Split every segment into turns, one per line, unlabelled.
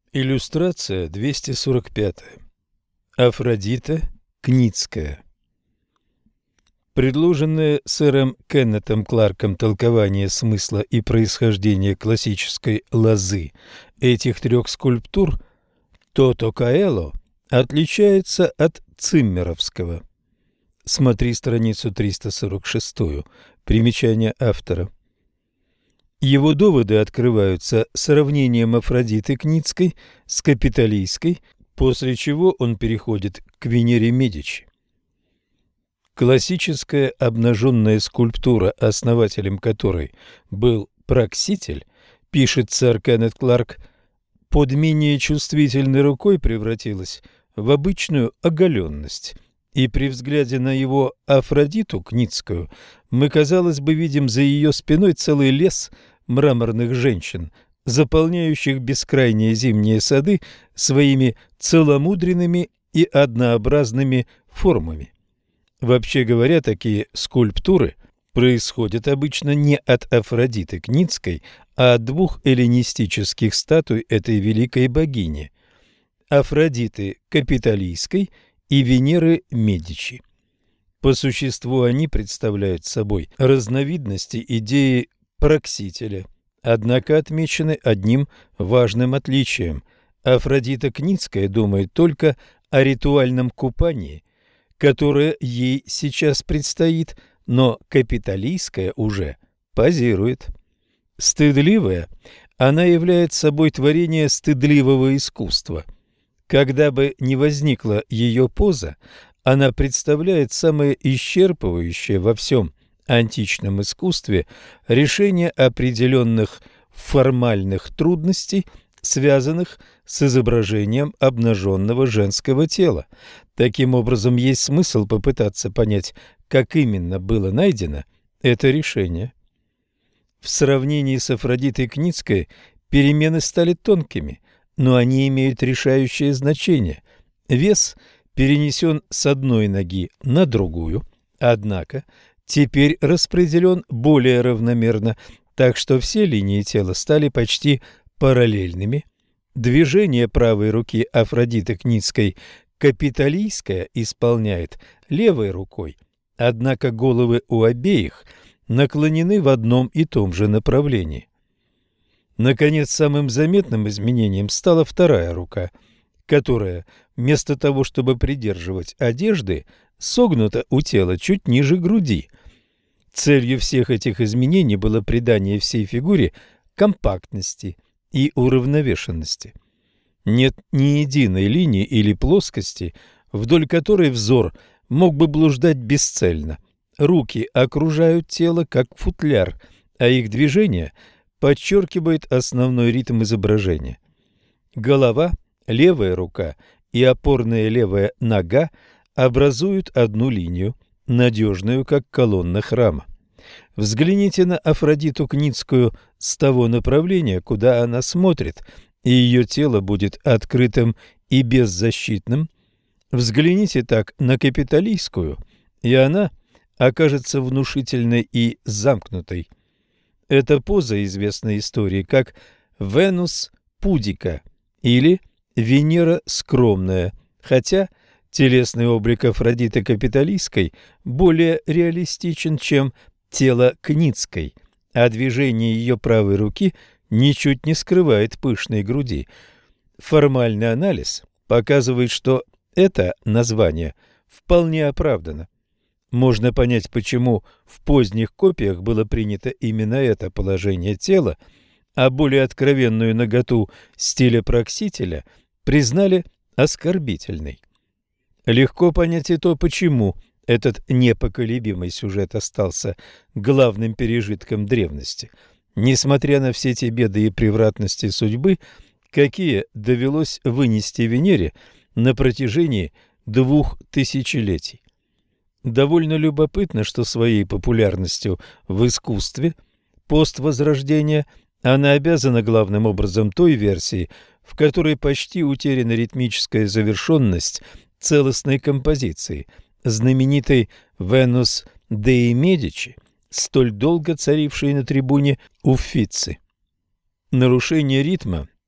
Иллюстрация 245. Афродита Кницкая. Предложенное сэром Кеннетом Кларком толкование смысла и происхождения классической лозы этих трех скульптур Тото Каэло отличается от циммеровского. Смотри страницу 346. Примечание автора. Его доводы открываются сравнением Афродиты Кницкой с Капитолийской, после чего он переходит к Венере Медичи. Классическая обнаженная скульптура, основателем которой был Пракситель, пишет сэр Кеннет Кларк, под менее чувствительной рукой превратилась в обычную оголенность, и при взгляде на его Афродиту Кницкую мы, казалось бы, видим за ее спиной целый лес мраморных женщин, заполняющих бескрайние зимние сады своими целомудренными и однообразными формами. Вообще говоря, такие скульптуры происходят обычно не от Афродиты Кницкой, а от двух эллинистических статуй этой великой богини – Афродиты Капитолийской и Венеры Медичи. По существу они представляют собой разновидности идеи Праксителя, однако отмечены одним важным отличием. Афродита Кницкая думает только о ритуальном купании, которое ей сейчас предстоит, но Капитолийская уже позирует. Стыдливая, она является собой творение стыдливого искусства. Когда бы ни возникла ее поза, она представляет самое исчерпывающее во всем античном искусстве решение определенных формальных трудностей, связанных с изображением обнаженного женского тела. Таким образом, есть смысл попытаться понять, как именно было найдено это решение. В сравнении с Афродитой Кницкой перемены стали тонкими, но они имеют решающее значение. Вес перенесен с одной ноги на другую, однако теперь распределен более равномерно, так что все линии тела стали почти параллельными. Движение правой руки Афродиты Кницкой Капитолийская исполняет левой рукой, однако головы у обеих наклонены в одном и том же направлении. Наконец, самым заметным изменением стала вторая рука, которая вместо того, чтобы придерживать одежды, согнута у тела чуть ниже груди. Целью всех этих изменений было придание всей фигуре компактности и уравновешенности. Нет ни единой линии или плоскости, вдоль которой взор мог бы блуждать бесцельно. Руки окружают тело, как футляр, а их движение подчеркивает основной ритм изображения. Голова, левая рука и опорная левая нога образуют одну линию, надежную, как колонна храма. Взгляните на Афродиту Кницкую с того направления, куда она смотрит, и ее тело будет открытым и беззащитным. Взгляните так на Капитолийскую, и она окажется внушительной и замкнутой. Эта поза известна истории как Венус Пудика или Венера Скромная, хотя телесный облик Афродиты Капитолийской более реалистичен, чем тело Кницкой, а движение ее правой руки ничуть не скрывает пышной груди. Формальный анализ показывает, что это название вполне оправдано. Можно понять, почему в поздних копиях было принято именно это положение тела, а более откровенную наготу стиля Праксителя признали оскорбительной. Легко понять и то, почему этот непоколебимый сюжет остался главным пережитком древности, несмотря на все те беды и превратности судьбы, какие довелось вынести Венере на протяжении 2000 летий. Довольно любопытно, что своей популярностью в искусстве поствозрождения она обязана главным образом той версии, в которой почти утеряна ритмическая завершенность целостной композиции, знаменитой «Венус Деи Медичи», столь долго царившей на трибуне Уффици. Нарушение ритма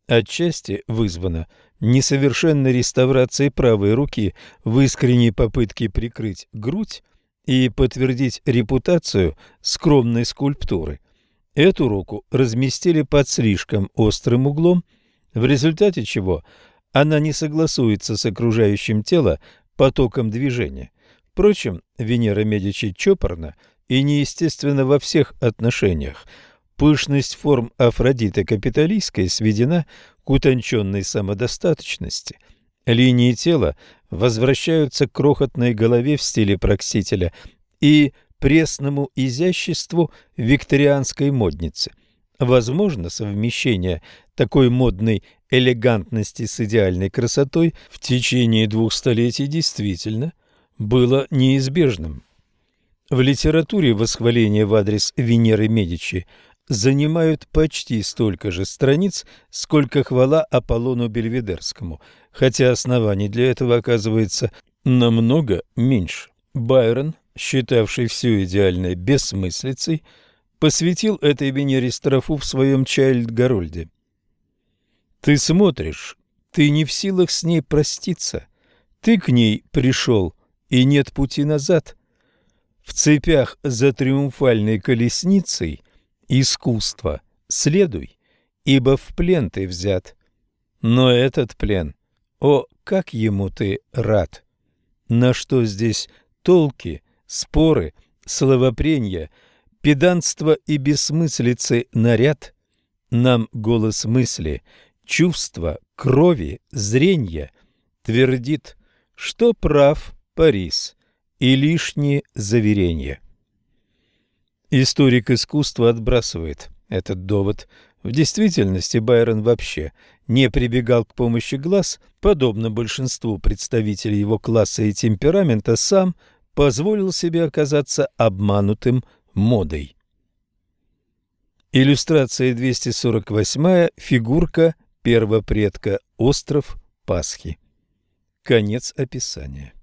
отчасти вызвано несовершенной реставрацией правой руки в искренней попытке прикрыть грудь и подтвердить репутацию скромной скульптуры. Эту руку разместили под слишком острым углом, в результате чего она не согласуется с окружающим тело потоком движения. Впрочем, Венера Медичи чопорна и неестественна во всех отношениях. Пышность форм Афродиты Капитолийской сведена к утонченной самодостаточности. Линии тела возвращаются к крохотной голове в стиле Праксителя и пресному изяществу викторианской модницы. Возможно, совмещение такой модной элегантности с идеальной красотой в течение 2 столетий действительно было неизбежным. В литературе восхваления в адрес Венеры Медичи занимают почти столько же страниц, сколько хвала Аполлону Бельведерскому, хотя оснований для этого оказывается намного меньше. Байрон, считавший все идеальное бессмыслицей, посвятил этой Венере строфу в своем Чайльд-Гарольде. «Ты смотришь, ты не в силах с ней проститься, ты к ней пришел, и нет пути назад. В цепях за триумфальной колесницей искусства следуй, ибо в плен ты взят. Но этот плен, о, как ему ты рад! На что здесь толки, споры, словопрения, педантство и бессмыслицы наряд? Нам голос мысли, чувства, крови, зренья твердит, что прав Парис и лишние заверения». Историк искусства отбрасывает этот довод. В действительности Байрон вообще не прибегал к помощи глаз, подобно большинству представителей его класса и темперамента, сам позволил себе оказаться обманутым модой. Иллюстрация 248. Фигурка первопредка. Остров Пасхи. Конец описания.